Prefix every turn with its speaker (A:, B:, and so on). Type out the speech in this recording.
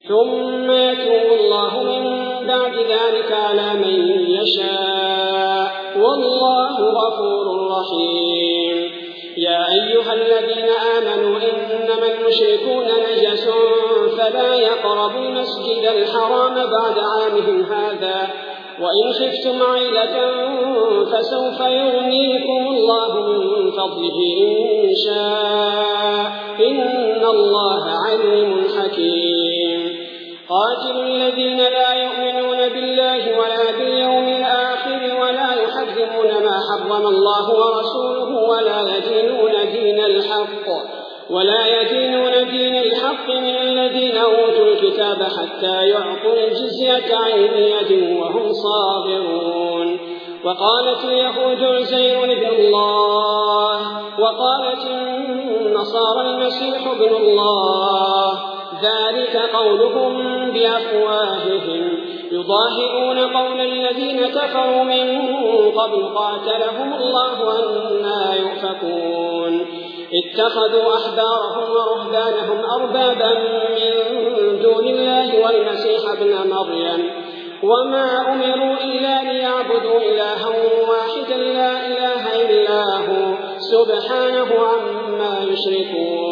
A: ثم يتوب الله من بعد ذلك على من يشاء والله غفور رحيم. يا أيها الذين آمنوا إنما المشركون نجس فلا يقربوا المسجد الحرام بعد عامهم هذا وإن خفتم عيلة فسوف يغنيكم الله من فضله إن شاء إن الله عليم حكيم. قاتلوا الذين لا يؤمنون بالله ولا باليوم الآخر ولا يحرمون ما حرم الله ورسوله ولا يدينون دين الحق من الذين أوتوا الكتاب حتى يعطوا الجزية عن يد وهم صاغرون. وقالت اليهود عزير ابن الله وقالت النصارى المسيح ابن الله ذلك قولهم بأفواههم يضاهئون قول الذين كفروا من قبل قاتلهم الله أنى يؤفكون. اتخذوا أحبارهم ورهبانهم أربابا من دون الله والمسيح ابن مريم وما أمروا إلا ليعبدوا إلها واحدا لا إله إلا هو سبحانه عما يشركون.